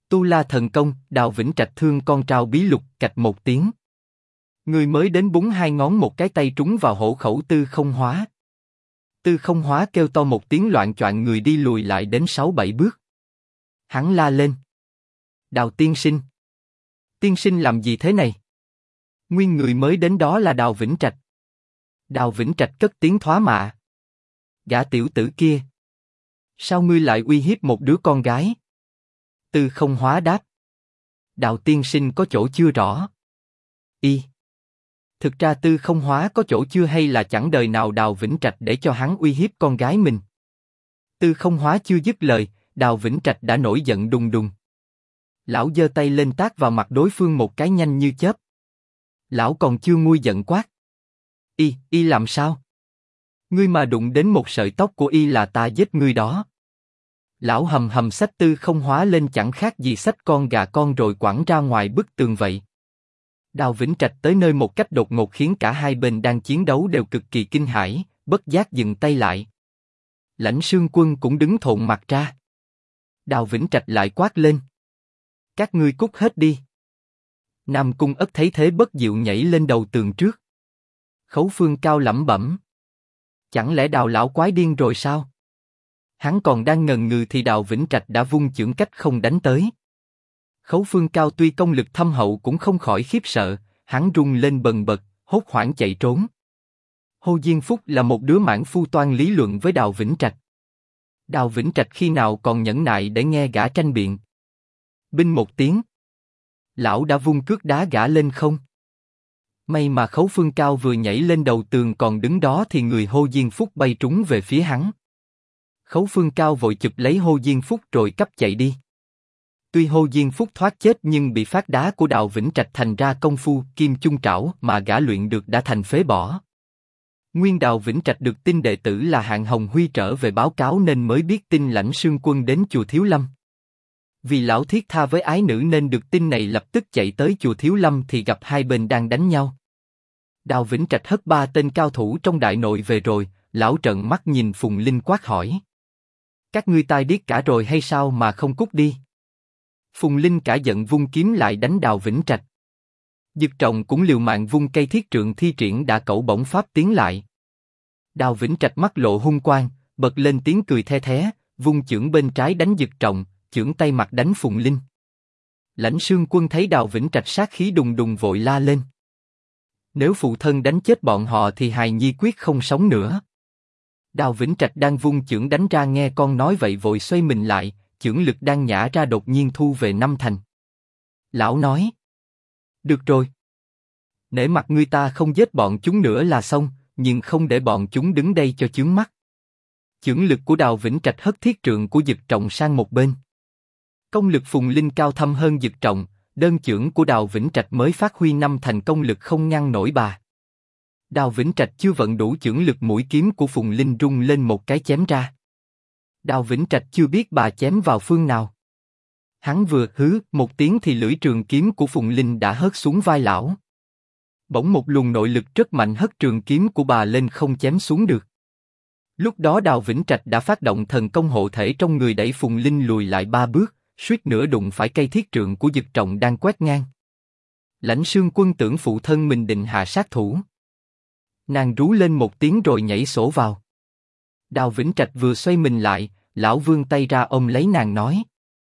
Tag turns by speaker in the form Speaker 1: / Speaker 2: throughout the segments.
Speaker 1: Tu La thần công, Đào Vĩnh Trạch thương con trao bí lục, cạch một tiếng. Người mới đến búng hai ngón một cái tay trúng vào hổ khẩu Tư Không Hóa. Tư Không Hóa kêu to một tiếng loạng choạng, người đi lùi lại đến 6-7 bước. Hắn la lên. Đào tiên sinh. Tiên sinh làm gì thế này? Nguyên người mới đến đó là Đào Vĩnh Trạch. Đào Vĩnh Trạch cất tiếng thóa mạ. Gã tiểu tử kia. Sao ngươi lại uy hiếp một đứa con gái? Tư Không Hóa đáp. Đào tiên sinh có chỗ chưa rõ. Thực ra Tư Không Hóa có chỗ chưa hay là chẳng đời nào Đào Vĩnh Trạch để cho hắn uy hiếp con gái mình. Tư Không Hóa chưa dứt lời, Đào Vĩnh Trạch đã nổi giận đùng đùng. Lão giơ tay lên tát vào mặt đối phương một cái nhanh như chớp. Lão còn chưa nguôi giận quát. Y làm sao? Ngươi mà đụng đến một sợi tóc của y là ta giết ngươi đó. Lão hầm hầm xách Tư Không Hóa lên chẳng khác gì xách con gà con rồi quẳng ra ngoài bức tường vậy. Đào Vĩnh Trạch tới nơi một cách đột ngột khiến cả hai bên đang chiến đấu đều cực kỳ kinh hãi, bất giác dừng tay lại. Lãnh Sương Quân cũng đứng thộn mặt ra. Đào Vĩnh Trạch lại quát lên. Các ngươi cút hết đi. Nam Cung Ất thấy thế bất diệu nhảy lên đầu tường trước. Khấu Phương Cao lẩm bẩm. Chẳng lẽ Đào lão quái điên rồi sao? Hắn còn đang ngần ngừ thì Đào Vĩnh Trạch đã vung chưởng cách không đánh tới. Khấu Phương Cao tuy công lực thâm hậu cũng không khỏi khiếp sợ, hắn rung lên bần bật, hốt hoảng chạy trốn. Hồ Diên Phúc là một đứa mãn phu toan lý luận với Đào Vĩnh Trạch. Đào Vĩnh Trạch khi nào còn nhẫn nại để nghe gã tranh biện. Binh một tiếng. Lão đã vung cước đá gã lên không. May mà Khấu Phương Cao vừa nhảy lên đầu tường còn đứng đó thì người Hồ Diên Phúc bay trúng về phía hắn. Khấu Phương Cao vội chụp lấy Hồ Diên Phúc rồi cắp chạy đi. Tuy Hồ Diên Phúc thoát chết nhưng bị phát đá của Đào Vĩnh Trạch thành ra công phu kim chung trảo mà gã luyện được đã thành phế bỏ. Nguyên Đào Vĩnh Trạch được tin đệ tử là Hạng Hồng Huy trở về báo cáo nên mới biết tin Lãnh Sương Quân đến chùa Thiếu Lâm. Vì lão thiết tha với ái nữ nên được tin này lập tức chạy tới chùa Thiếu Lâm thì gặp hai bên đang đánh nhau. Đào Vĩnh Trạch hất 3 tên cao thủ trong đại nội về rồi, lão trợn mắt nhìn Phùng Linh quát hỏi. Các ngươi tai điếc cả rồi hay sao mà không cút đi? Phùng Linh cả giận vung kiếm lại đánh Đào Vĩnh Trạch. Dực Trọng cũng liều mạng vung cây thiết trượng thi triển đã cẩu bổng pháp tiến lại. Đào Vĩnh Trạch mắt lộ hung quang, bật lên tiếng cười the thé, vung chưởng bên trái đánh Dực Trọng, chưởng tay mặt đánh Phùng Linh. Lãnh Sương Quân thấy Đào Vĩnh Trạch sát khí đùng đùng vội la lên. Nếu phụ thân đánh chết bọn họ thì hài nhi quyết không sống nữa. Đào Vĩnh Trạch đang vung chưởng đánh ra nghe con nói vậy vội xoay mình lại, chưởng lực đang nhả ra đột nhiên thu về 5 thành. Lão nói. Được rồi. Nể mặt ngươi ta không giết bọn chúng nữa là xong, nhưng không để bọn chúng đứng đây cho chướng mắt. Chưởng lực của Đào Vĩnh Trạch hất thiết trượng của Dực Trọng sang một bên. Công lực Phùng Linh cao thâm hơn Dực Trọng, đơn chưởng của Đào Vĩnh Trạch mới phát huy 5 thành công lực không ngăn nổi bà. Đào Vĩnh Trạch chưa vận đủ chưởng lực, mũi kiếm của Phùng Linh rung lên một cái chém ra. Đào Vĩnh Trạch chưa biết bà chém vào phương nào. Hắn vừa hứ một tiếng thì lưỡi trường kiếm của Phùng Linh đã hất xuống vai lão. Bỗng một luồng nội lực rất mạnh hất trường kiếm của bà lên không chém xuống được. Lúc đó Đào Vĩnh Trạch đã phát động thần công hộ thể trong người đẩy Phùng Linh lùi lại 3 bước, suýt nữa đụng phải cây thiết trượng của Dực Trọng đang quét ngang. Lãnh Sương Quân tưởng phụ thân mình định hạ sát thủ. Nàng rú lên một tiếng rồi nhảy sổ vào. Đào Vĩnh Trạch vừa xoay mình lại, lão vươn tay ra ôm lấy nàng nói.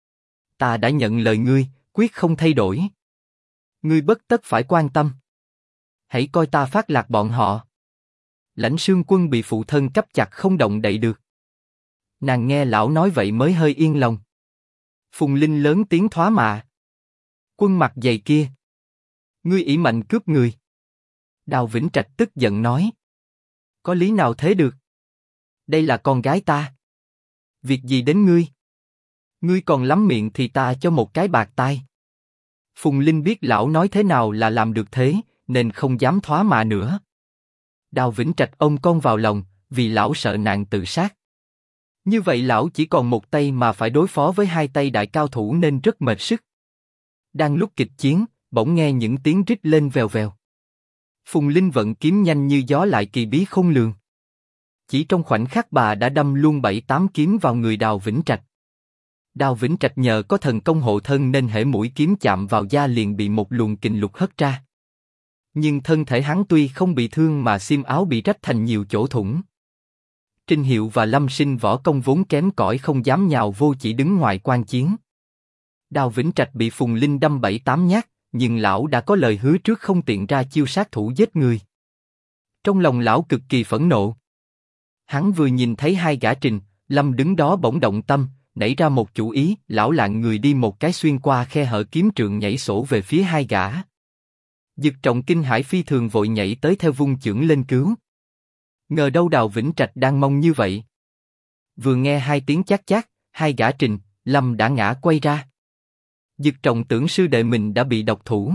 Speaker 1: Ta đã nhận lời ngươi, quyết không thay đổi. Ngươi bất tất phải quan tâm. Hãy coi ta phát lạc bọn họ. Lãnh Sương Quân bị phụ thân cắp chặt không động đậy được. Nàng nghe lão nói vậy mới hơi yên lòng. Phùng Linh lớn tiếng thóa mạ. Quân mặt dày kia. Ngươi ỷ mạnh cướp người. Đào Vĩnh Trạch tức giận nói. Có lý nào thế được? Đây là con gái ta. Việc gì đến ngươi? Ngươi còn lắm miệng thì ta cho một cái bạc tai. Phùng Linh biết lão nói thế nào là làm được thế, nên không dám thóa mạ nữa. Đào Vĩnh Trạch ôm con vào lòng, vì lão sợ nàng tự sát. Như vậy lão chỉ còn một tay mà phải đối phó với 2 tay đại cao thủ nên rất mệt sức. Đang lúc kịch chiến, bỗng nghe những tiếng rít lên vèo vèo. Phùng Linh vận kiếm nhanh như gió lại kỳ bí khôn lường. Chỉ trong khoảnh khắc bà đã đâm luôn 7-8 kiếm vào người Đào Vĩnh Trạch. Đào Vĩnh Trạch nhờ có thần công hộ thân nên hễ mũi kiếm chạm vào da liền bị một luồng kình lục hất ra. Nhưng thân thể hắn tuy không bị thương mà xiêm áo bị rách thành nhiều chỗ thủng. Trinh Hiệu và Lâm Sinh võ công vốn kém cỏi không dám nhào vô, chỉ đứng ngoài quan chiến. Đào Vĩnh Trạch bị Phùng Linh đâm 7-8 nhát, nhưng lão đã có lời hứa trước không tiện ra chiêu sát thủ giết người. Trong lòng lão cực kỳ phẫn nộ. Hắn vừa nhìn thấy hai gã Trình, Lâm đứng đó bỗng động tâm, nảy ra một chủ ý, lão lạng người đi một cái xuyên qua khe hở kiếm trượng nhảy sổ về phía hai gã. Dực Trọng kinh hãi phi thường vội nhảy tới theo vung chưởng lên cứu. Ngờ đâu Đào Vĩnh Trạch đang mong như vậy. Vừa nghe hai tiếng chát chát, hai gã Trình, Lâm đã ngã quay ra. Dực Trọng tưởng sư đệ mình đã bị độc thủ.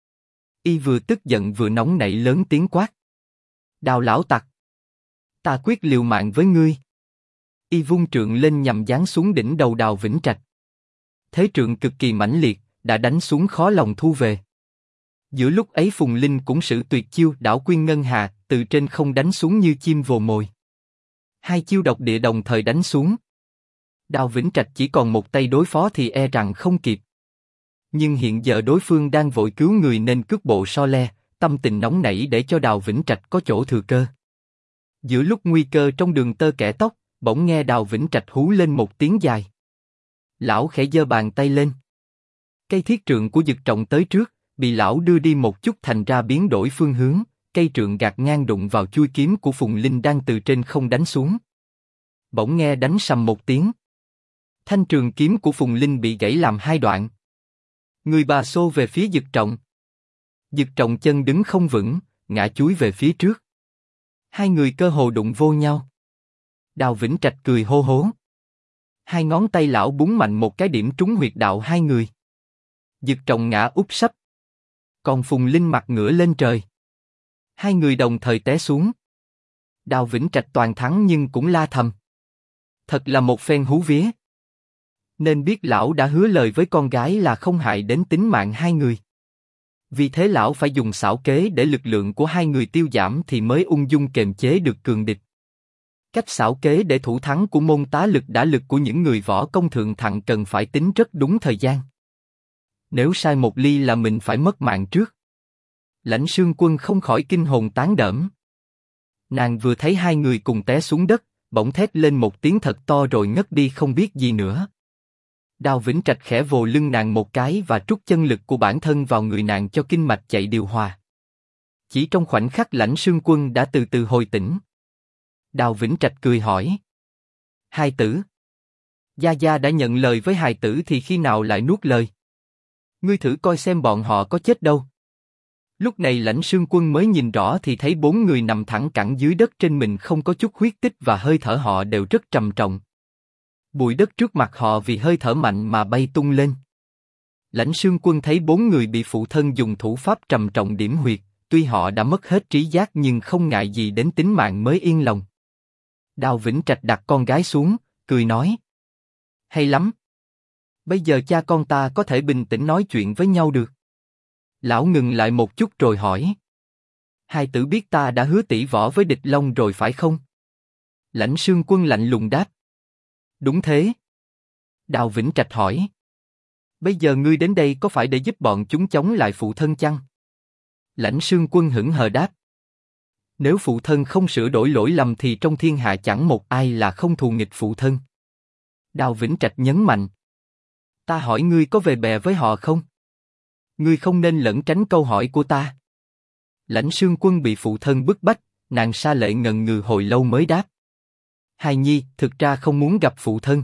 Speaker 1: Y vừa tức giận vừa nóng nảy lớn tiếng quát: Đào lão tặc, ta quyết liều mạng với ngươi. Y vung trượng lên nhằm giáng xuống đỉnh đầu Đào Vĩnh Trạch. Thế trượng cực kỳ mãnh liệt, đã đánh xuống khó lòng thu về. Giữa lúc ấy Phùng Linh cũng sử tuyệt chiêu Đảo Quyên Ngân Hà, từ trên không đánh xuống như chim vồ mồi. Hai chiêu độc địa đồng thời đánh xuống. Đào Vĩnh Trạch chỉ còn một tay đối phó thì e rằng không kịp. Nhưng hiện giờ đối phương đang vội cứu người nên cước bộ so le, tâm tình nóng nảy để cho Đào Vĩnh Trạch có chỗ thừa cơ. Giữa lúc nguy cơ trong đường tơ kẻ tóc, bỗng nghe Đào Vĩnh Trạch hú lên một tiếng dài. Lão khẽ giơ bàn tay lên. Cây thiết trượng của Dực Trọng tới trước, bị lão đưa đi một chút thành ra biến đổi phương hướng, cây trượng gạt ngang đụng vào chuôi kiếm của Phùng Linh đang từ trên không đánh xuống. Bỗng nghe đánh sầm một tiếng. Thanh trường kiếm của Phùng Linh bị gãy làm hai đoạn. Người bà xô về phía Dực Trọng. Dực Trọng chân đứng không vững, ngã chúi về phía trước. Hai người cơ hồ đụng vô nhau. Đào Vĩnh Trạch cười hô hố. Hai ngón tay lão búng mạnh một cái điểm trúng huyệt đạo hai người. Dực Trọng ngã úp sấp. Còn Phùng Linh mặt ngửa lên trời. Hai người đồng thời té xuống. Đào Vĩnh Trạch toàn thắng nhưng cũng la thầm. Thật là một phen hú vía. Nên biết lão đã hứa lời với con gái là không hại đến tính mạng hai người. Vì thế lão phải dùng xảo kế để lực lượng của hai người tiêu giảm thì mới ung dung kềm chế được cường địch. Cách xảo kế để thủ thắng của môn tá lực đả lực của những người võ công thượng thặng cần phải tính rất đúng thời gian. Nếu sai một ly là mình phải mất mạng trước. Lãnh Sương Quân không khỏi kinh hồn tán đẫm. Nàng vừa thấy hai người cùng té xuống đất, bỗng thét lên một tiếng thật to rồi ngất đi không biết gì nữa. Đào Vĩnh Trạch khẽ vồ lưng nàng một cái và trút chân lực của bản thân vào người nàng cho kinh mạch chạy điều hòa. Chỉ trong khoảnh khắc Lãnh Sương Quân đã từ từ hồi tỉnh. Đào Vĩnh Trạch cười hỏi: Hài tử, Gia Gia đã nhận lời với hài tử thì khi nào lại nuốt lời? Ngươi thử coi xem bọn họ có chết đâu. Lúc này Lãnh Sương Quân mới nhìn rõ thì thấy bốn người nằm thẳng cẳng dưới đất, trên mình không có chút huyết tích và hơi thở họ đều rất trầm trọng. Bụi đất trước mặt họ vì hơi thở mạnh mà bay tung lên. Lãnh Sương Quân thấy bốn người bị phụ thân dùng thủ pháp trầm trọng điểm huyệt, tuy họ đã mất hết trí giác nhưng không ngại gì đến tính mạng mới yên lòng. Đào Vĩnh Trạch đặt con gái xuống, cười nói: Hay lắm. Bây giờ cha con ta có thể bình tĩnh nói chuyện với nhau được. Lão ngừng lại một chút rồi hỏi: Hai tử biết ta đã hứa tỷ võ với địch long rồi phải không? Lãnh Sương Quân lạnh lùng đáp: Đúng thế. Đào Vĩnh Trạch hỏi: Bây giờ ngươi đến đây có phải để giúp bọn chúng chống lại phụ thân chăng? Lãnh Sương Quân hững hờ đáp: Nếu phụ thân không sửa đổi lỗi lầm thì trong thiên hạ chẳng một ai là không thù nghịch phụ thân. Đào Vĩnh Trạch nhấn mạnh: Ta hỏi ngươi có về bè với họ không? Ngươi không nên lẩn tránh câu hỏi của ta. Lãnh Sương Quân bị phụ thân bức bách, nàng sa lệ ngần ngừ hồi lâu mới đáp: Hài Nhi thực ra không muốn gặp phụ thân.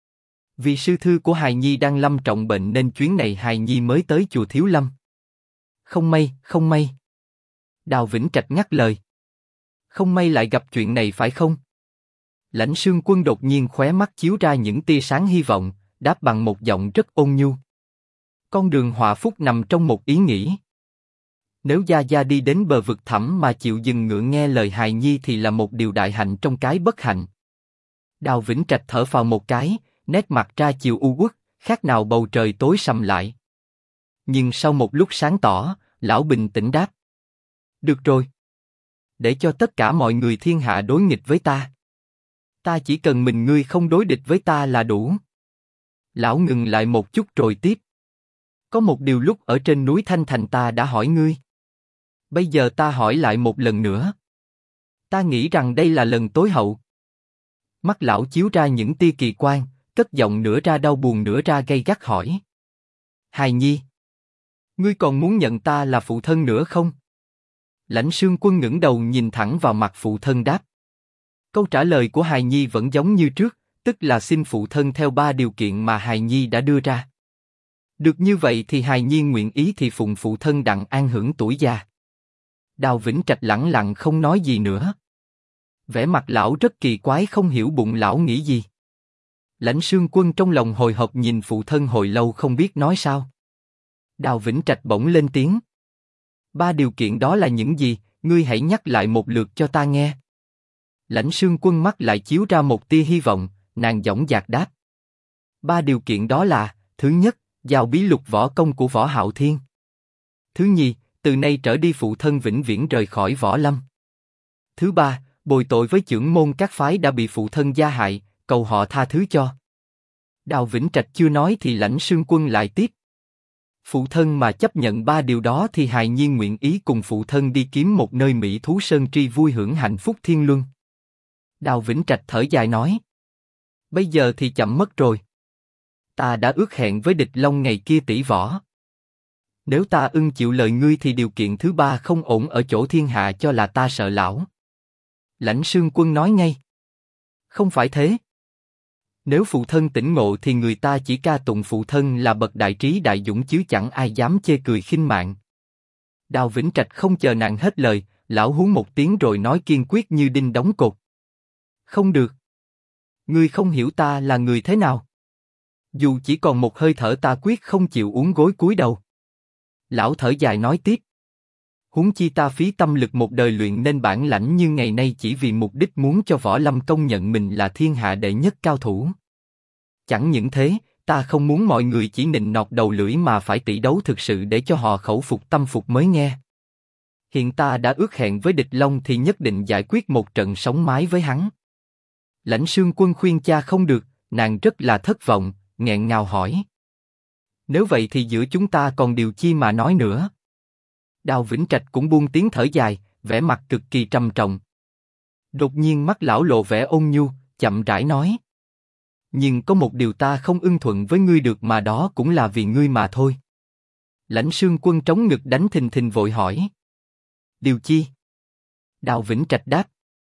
Speaker 1: Vì sư thư của Hài Nhi đang lâm trọng bệnh nên chuyến này Hài Nhi mới tới chùa Thiếu Lâm. Không may, không may. Đào Vĩnh Trạch ngắt lời: Không may lại gặp chuyện này phải không? Lãnh Sương Quân đột nhiên khóe mắt chiếu ra những tia sáng hy vọng, đáp bằng một giọng rất ôn nhu: Con đường họa phúc nằm trong một ý nghĩ. Nếu Gia Gia đi đến bờ vực thẳm mà chịu dừng ngựa nghe lời Hài Nhi thì là một điều đại hạnh trong cái bất hạnh. Đào Vĩnh Trạch thở phào một cái, nét mặt ra chiều u uất, khác nào bầu trời tối sầm lại. Nhưng sau một lúc sáng tỏ, lão bình tĩnh đáp: Được rồi. Để cho tất cả mọi người thiên hạ đối nghịch với ta. Ta chỉ cần mình ngươi không đối địch với ta là đủ. Lão ngừng lại một chút rồi tiếp. Có một điều lúc ở trên núi Thanh Thành ta đã hỏi ngươi. Bây giờ ta hỏi lại một lần nữa. Ta nghĩ rằng đây là lần tối hậu. Mắt lão chiếu ra những tia kỳ quan, cất giọng nửa ra đau buồn nửa ra gay gắt hỏi. Hài Nhi, ngươi còn muốn nhận ta là phụ thân nữa không? Lãnh Sương Quân ngẩng đầu nhìn thẳng vào mặt phụ thân đáp. Câu trả lời của Hài Nhi vẫn giống như trước, tức là xin phụ thân theo 3 điều kiện mà Hài Nhi đã đưa ra. Được như vậy thì Hài Nhi nguyện ý thì phụng phụ thân đặng an hưởng tuổi già. Đào Vĩnh Trạch lẳng lặng không nói gì nữa. Vẻ mặt lão rất kỳ quái, không hiểu bụng lão nghĩ gì. Lãnh Sương Quân trong lòng hồi hộp nhìn phụ thân hồi lâu không biết nói sao. Đào Vĩnh Trạch bỗng lên tiếng. 3 điều kiện đó là những gì, ngươi hãy nhắc lại một lượt cho ta nghe. Lãnh Sương Quân mắt lại chiếu ra một tia hy vọng, nàng dõng dạc đáp. 3 điều kiện đó là, thứ nhất, giao bí lục võ công của Võ Hạo Thiên. Thứ nhì, từ nay trở đi phụ thân vĩnh viễn rời khỏi võ lâm. Thứ ba, bồi tội với chưởng môn các phái đã bị phụ thân gia hại, cầu họ tha thứ cho. Đào Vĩnh Trạch chưa nói thì Lãnh Sương Quân lại tiếp. Phụ thân mà chấp nhận 3 điều đó thì hài nhi nguyện ý cùng phụ thân đi kiếm một nơi mỹ thú sơn tri vui hưởng hạnh phúc thiên luân. Đào Vĩnh Trạch thở dài nói. Bây giờ thì chậm mất rồi. Ta đã ước hẹn với Địch Long ngày kia tỷ võ. Nếu ta ưng chịu lời ngươi thì điều kiện thứ 3 không ổn ở chỗ thiên hạ cho là ta sợ lão. Lãnh Sương Quân nói ngay. Không phải thế. Nếu phụ thân tỉnh ngộ thì người ta chỉ ca tụng phụ thân là bậc đại trí đại dũng chứ chẳng ai dám chê cười khinh mạng. Đào Vĩnh Trạch không chờ nàng hết lời, lão hú một tiếng rồi nói kiên quyết như đinh đóng cột. Không được. Ngươi không hiểu ta là người thế nào. Dù chỉ còn một hơi thở ta quyết không chịu uốn gối cúi đầu. Lão thở dài nói tiếp. Huống chi ta phí tâm lực một đời luyện nên bản lãnh như ngày nay chỉ vì mục đích muốn cho võ lâm công nhận mình là thiên hạ đệ nhất cao thủ. Chẳng những thế, ta không muốn mọi người chỉ nịnh nọt đầu lưỡi mà phải tỷ đấu thực sự để cho họ khẩu phục tâm phục mới nghe. Hiện ta đã ước hẹn với Địch Long thì nhất định giải quyết một trận sống mái với hắn. Lãnh Sương Quân khuyên cha không được, nàng rất là thất vọng, nghẹn ngào hỏi. Nếu vậy thì giữa chúng ta còn điều chi mà nói nữa? Đào Vĩnh Trạch cũng buông tiếng thở dài, vẻ mặt cực kỳ trầm trọng. Đột nhiên mắt lão lộ vẻ ôn nhu, chậm rãi nói. Nhưng có một điều ta không ưng thuận với ngươi được mà đó cũng là vì ngươi mà thôi. Lãnh Sương Quân trống ngực đánh thình thình vội hỏi. Điều chi? Đào Vĩnh Trạch đáp.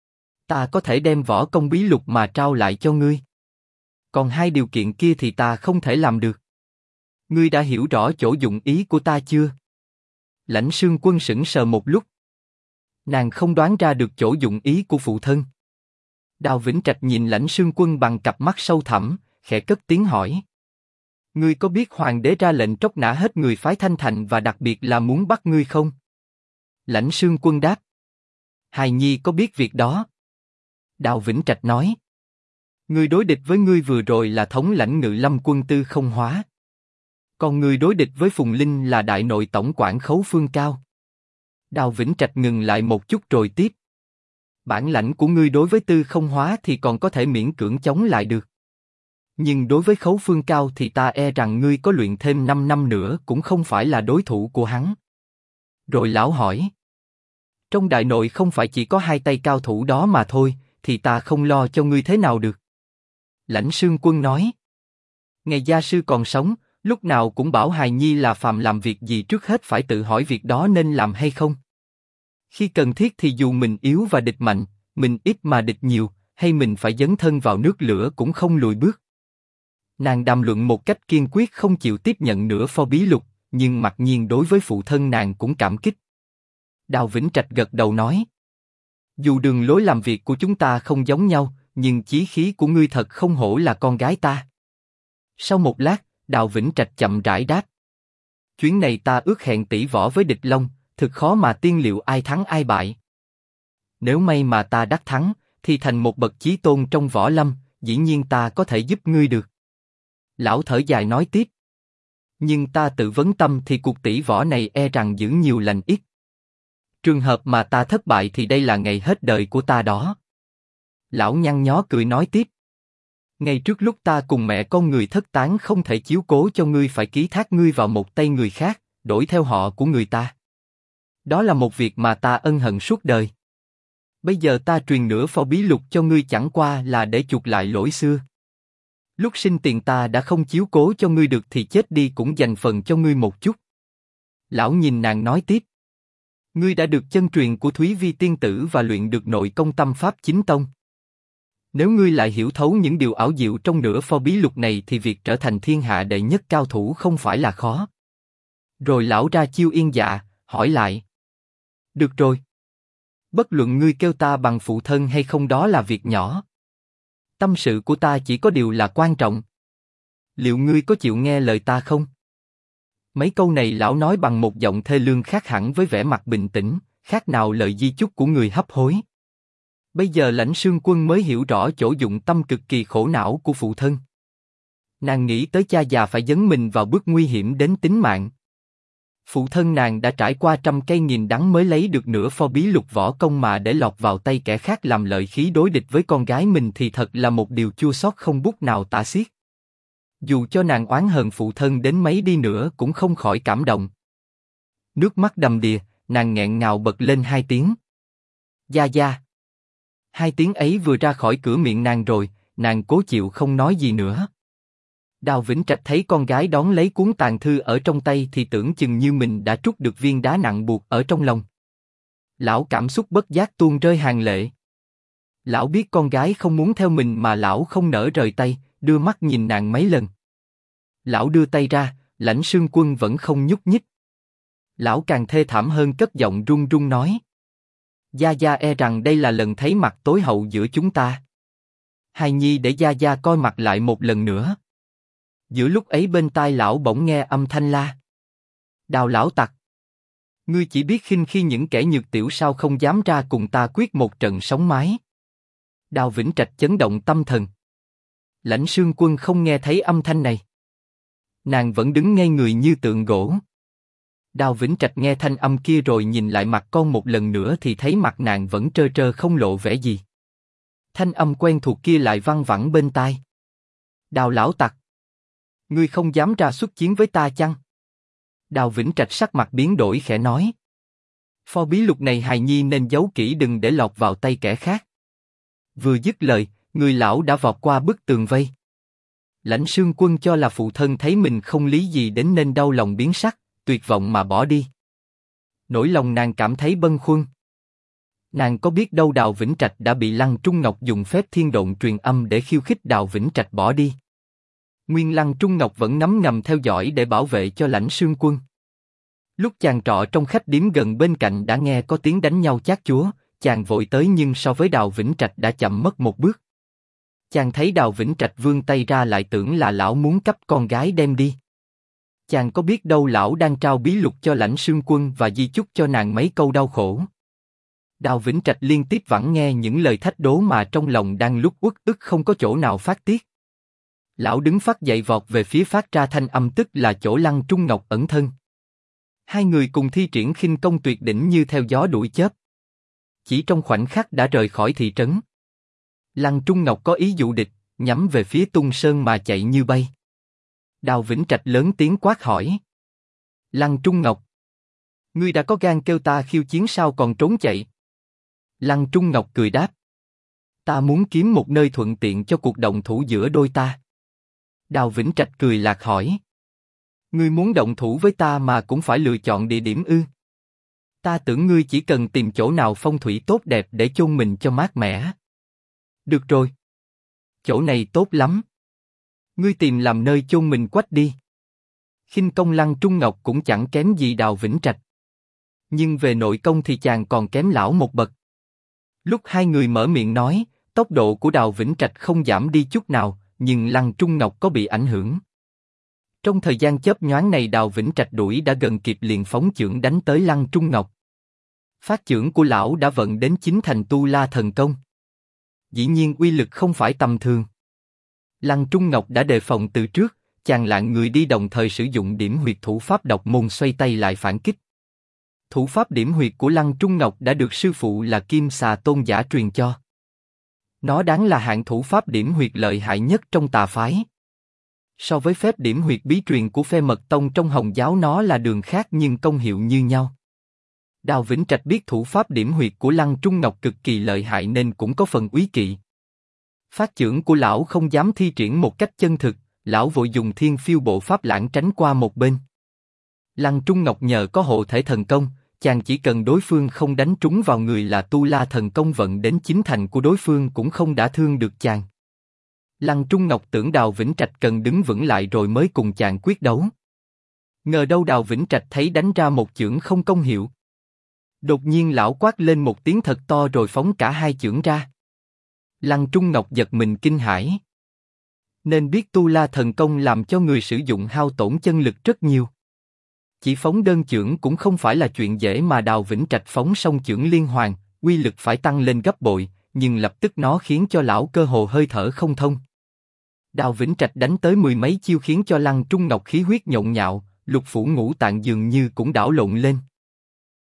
Speaker 1: Ta có thể đem võ công bí lục mà trao lại cho ngươi. Còn 2 điều kiện kia thì ta không thể làm được. Ngươi đã hiểu rõ chỗ dụng ý của ta chưa? Lãnh Sương Quân sững sờ một lúc. Nàng không đoán ra được chỗ dụng ý của phụ thân. Đào Vĩnh Trạch nhìn Lãnh Sương Quân bằng cặp mắt sâu thẳm, khẽ cất tiếng hỏi. Ngươi có biết hoàng đế ra lệnh tróc nã hết người phái Thanh Thành và đặc biệt là muốn bắt ngươi không? Lãnh Sương Quân đáp. Hài nhi có biết việc đó. Đào Vĩnh Trạch nói. Ngươi đối địch với ngươi vừa rồi là thống lãnh Ngự Lâm quân Tư Không Hóa. Còn người đối địch với Phùng Linh là đại nội tổng quản Khấu Phương Cao. Đào Vĩnh Trạch ngừng lại một chút rồi tiếp. Bản lãnh của ngươi đối với Tư Không Hóa thì còn có thể miễn cưỡng chống lại được. Nhưng đối với Khấu Phương Cao thì ta e rằng ngươi có luyện thêm 5 năm nữa cũng không phải là đối thủ của hắn. Rồi lão hỏi. Trong đại nội không phải chỉ có 2 tay cao thủ đó mà thôi, thì ta không lo cho ngươi thế nào được. Lãnh Sương Quân nói. Ngày gia sư còn sống, lúc nào cũng bảo hài nhi là phàm làm việc gì trước hết phải tự hỏi việc đó nên làm hay không. Khi cần thiết thì dù mình yếu và địch mạnh, mình ít mà địch nhiều, hay mình phải dấn thân vào nước lửa cũng không lùi bước. Nàng đàm luận một cách kiên quyết không chịu tiếp nhận nửa pho bí lục, nhưng mặc nhiên đối với phụ thân nàng cũng cảm kích. Đào Vĩnh Trạch gật đầu nói. Dù đường lối làm việc của chúng ta không giống nhau, nhưng chí khí của ngươi thật không hổ là con gái ta. Sau một lát, Đào Vĩnh Trạch chậm rãi đáp. Chuyến này ta ước hẹn tỷ võ với Địch Long, thực khó mà tiên liệu ai thắng ai bại. Nếu may mà ta đắc thắng, thì thành một bậc chí tôn trong võ lâm, dĩ nhiên ta có thể giúp ngươi được. Lão thở dài nói tiếp. Nhưng ta tự vấn tâm thì cuộc tỷ võ này e rằng giữ nhiều lành ít. Trường hợp mà ta thất bại thì đây là ngày hết đời của ta đó. Lão nhăn nhó cười nói tiếp. Ngay trước lúc ta cùng mẹ con người thất tán không thể chiếu cố cho ngươi phải ký thác ngươi vào một tay người khác, đổi theo họ của người ta. Đó là một việc mà ta ân hận suốt đời. Bây giờ ta truyền nửa phò bí lục cho ngươi chẳng qua là để chuộc lại lỗi xưa. Lúc sinh tiền ta đã không chiếu cố cho ngươi được thì chết đi cũng dành phần cho ngươi một chút. Lão nhìn nàng nói tiếp. Ngươi đã được chân truyền của Thúy Vi tiên tử và luyện được nội công tâm pháp chính tông. Nếu ngươi lại hiểu thấu những điều ảo diệu trong nửa phò bí lục này thì việc trở thành thiên hạ đệ nhất cao thủ không phải là khó. Rồi lão ra chiêu yên dạ, hỏi lại. Được rồi. Bất luận ngươi kêu ta bằng phụ thân hay không đó là việc nhỏ. Tâm sự của ta chỉ có điều là quan trọng. Liệu ngươi có chịu nghe lời ta không? Mấy câu này lão nói bằng một giọng thê lương khác hẳn với vẻ mặt bình tĩnh, khác nào lời di chúc của người hấp hối. Bây giờ Lãnh Sương Quân mới hiểu rõ chỗ dụng tâm cực kỳ khổ não của phụ thân. Nàng nghĩ tới cha già phải dấn mình vào bước nguy hiểm đến tính mạng. Phụ thân nàng đã trải qua trăm cây nghìn đắng mới lấy được nửa phò bí lục võ công mà để lọt vào tay kẻ khác làm lợi khí đối địch với con gái mình thì thật là một điều chua xót không bút nào tả xiết. Dù cho nàng oán hận phụ thân đến mấy đi nữa cũng không khỏi cảm động. Nước mắt đầm đìa, nàng nghẹn ngào bật lên hai tiếng. Gia Gia. Hai tiếng ấy vừa ra khỏi cửa miệng nàng rồi, nàng cố chịu không nói gì nữa. Đào Vĩnh Trạch thấy con gái đón lấy cuốn tàn thư ở trong tay thì tưởng chừng như mình đã trút được viên đá nặng buộc ở trong lòng. Lão cảm xúc bất giác tuôn rơi hàng lệ. Lão biết con gái không muốn theo mình mà lão không nỡ rời tay, đưa mắt nhìn nàng mấy lần. Lão đưa tay ra, Lãnh Sương Quân vẫn không nhúc nhích. Lão càng thê thảm hơn cất giọng run run nói. Gia Gia e rằng đây là lần thấy mặt tối hậu giữa chúng ta. Hài nhi để Gia Gia coi mặt lại một lần nữa. Giữa lúc ấy bên tai lão bỗng nghe âm thanh la. Đào lão tặc. Ngươi chỉ biết khinh khi những kẻ nhược tiểu sao không dám ra cùng ta quyết một trận sống mái. Đào Vĩnh Trạch chấn động tâm thần. Lãnh Sương Quân không nghe thấy âm thanh này. Nàng vẫn đứng ngây người như tượng gỗ. Đào Vĩnh Trạch nghe thanh âm kia rồi nhìn lại mặt con một lần nữa thì thấy mặt nàng vẫn trơ trơ không lộ vẻ gì. Thanh âm quen thuộc kia lại văng vẳng bên tai. Đào lão tặc. Ngươi không dám ra xuất chiến với ta chăng? Đào Vĩnh Trạch sắc mặt biến đổi khẽ nói. Phò bí lục này hài nhi nên giấu kỹ đừng để lọt vào tay kẻ khác. Vừa dứt lời, người lão đã vọt qua bức tường vây. Lãnh Sương Quân cho là phụ thân thấy mình không lý gì đến nên đau lòng biến sắc, tuyệt vọng mà bỏ đi. Nỗi lòng nàng cảm thấy bâng khuâng. Nàng có biết đâu Đào Vĩnh Trạch đã bị Lăng Trung Ngọc dùng phép thiên độn truyền âm để khiêu khích Đào Vĩnh Trạch bỏ đi. Nguyên Lăng Trung Ngọc vẫn ngấm ngầm theo dõi để bảo vệ cho Lãnh Sương Quân. Lúc chàng trọ trong khách điếm gần bên cạnh đã nghe có tiếng đánh nhau chát chúa, chàng vội tới nhưng so với Đào Vĩnh Trạch đã chậm mất một bước. Chàng thấy Đào Vĩnh Trạch vươn tay ra lại tưởng là lão muốn cắp con gái đem đi. Chàng có biết đâu lão đang trao bí lục cho Lãnh Sương Quân và di chúc cho nàng mấy câu đau khổ. Đào Vĩnh Trạch liên tiếp vẳng nghe những lời thách đố mà trong lòng đang lúc uất ức không có chỗ nào phát tiết. Lão đứng phát dậy vọt về phía phát ra thanh âm tức là chỗ Lăng Trung Ngọc ẩn thân. Hai người cùng thi triển khinh công tuyệt đỉnh như theo gió đuổi chớp. Chỉ trong khoảnh khắc đã rời khỏi thị trấn. Lăng Trung Ngọc có ý dụ địch, nhắm về phía Tung Sơn mà chạy như bay. Đào Vĩnh Trạch lớn tiếng quát hỏi. Lăng Trung Ngọc, ngươi đã có gan kêu ta khiêu chiến sao còn trốn chạy? Lăng Trung Ngọc cười đáp. Ta muốn kiếm một nơi thuận tiện cho cuộc động thủ giữa đôi ta. Đào Vĩnh Trạch cười lạc hỏi. Ngươi muốn động thủ với ta mà cũng phải lựa chọn địa điểm ư? Ta tưởng ngươi chỉ cần tìm chỗ nào phong thủy tốt đẹp để chôn mình cho mát mẻ. Được rồi. Chỗ này tốt lắm. Ngươi tìm làm nơi chôn mình quách đi. Khinh công Lăng Trung Ngọc cũng chẳng kém gì Đào Vĩnh Trạch. Nhưng về nội công thì chàng còn kém lão một bậc. Lúc hai người mở miệng nói, tốc độ của Đào Vĩnh Trạch không giảm đi chút nào, nhưng Lăng Trung Ngọc có bị ảnh hưởng. Trong thời gian chớp nhoáng này Đào Vĩnh Trạch đuổi đã gần kịp liền phóng chưởng đánh tới Lăng Trung Ngọc. Phát chưởng của lão đã vận đến chín thành tu la thần công. Dĩ nhiên uy lực không phải tầm thường. Lăng Trung Ngọc đã đề phòng từ trước, chàng lạng người đi đồng thời sử dụng điểm huyệt thủ pháp độc môn xoay tay lại phản kích. Thủ pháp điểm huyệt của Lăng Trung Ngọc đã được sư phụ là Kim Xà Tôn giả truyền cho. Nó đáng là hạng thủ pháp điểm huyệt lợi hại nhất trong tà phái. So với phép điểm huyệt bí truyền của Phê Mật Tông trong Hồng giáo, nó là đường khác nhưng công hiệu như nhau. Đào Vĩnh Trạch biết thủ pháp điểm huyệt của Lăng Trung Ngọc cực kỳ lợi hại nên cũng có phần úy kỵ. Phát chưởng của lão không dám thi triển một cách chân thực, lão vội dùng Thiên Phiêu Bộ Pháp lãng tránh qua một bên. Lăng Trung Ngọc nhờ có hộ thể thần công, chàng chỉ cần đối phương không đánh trúng vào người là Tu La thần công vận đến chín thành của đối phương cũng không đả thương được chàng. Lăng Trung Ngọc tưởng Đào Vĩnh Trạch cần đứng vững lại rồi mới cùng chàng quyết đấu. Ngờ đâu Đào Vĩnh Trạch thấy đánh ra một chưởng không công hiệu. Đột nhiên lão quát lên một tiếng thật to rồi phóng cả hai chưởng ra. Lăng Trung Ngọc giật mình kinh hãi. Nên biết Tu La thần công làm cho người sử dụng hao tổn chân lực rất nhiều. Chỉ phóng đơn chưởng cũng không phải là chuyện dễ mà Đào Vĩnh Trạch phóng xong chưởng liên hoàn, uy lực phải tăng lên gấp bội, nhưng lập tức nó khiến cho lão cơ hồ hơi thở không thông. Đào Vĩnh Trạch đánh tới mười mấy chiêu khiến cho Lăng Trung Ngọc khí huyết nhộn nhạo, lục phủ ngũ tạng dường như cũng đảo lộn lên.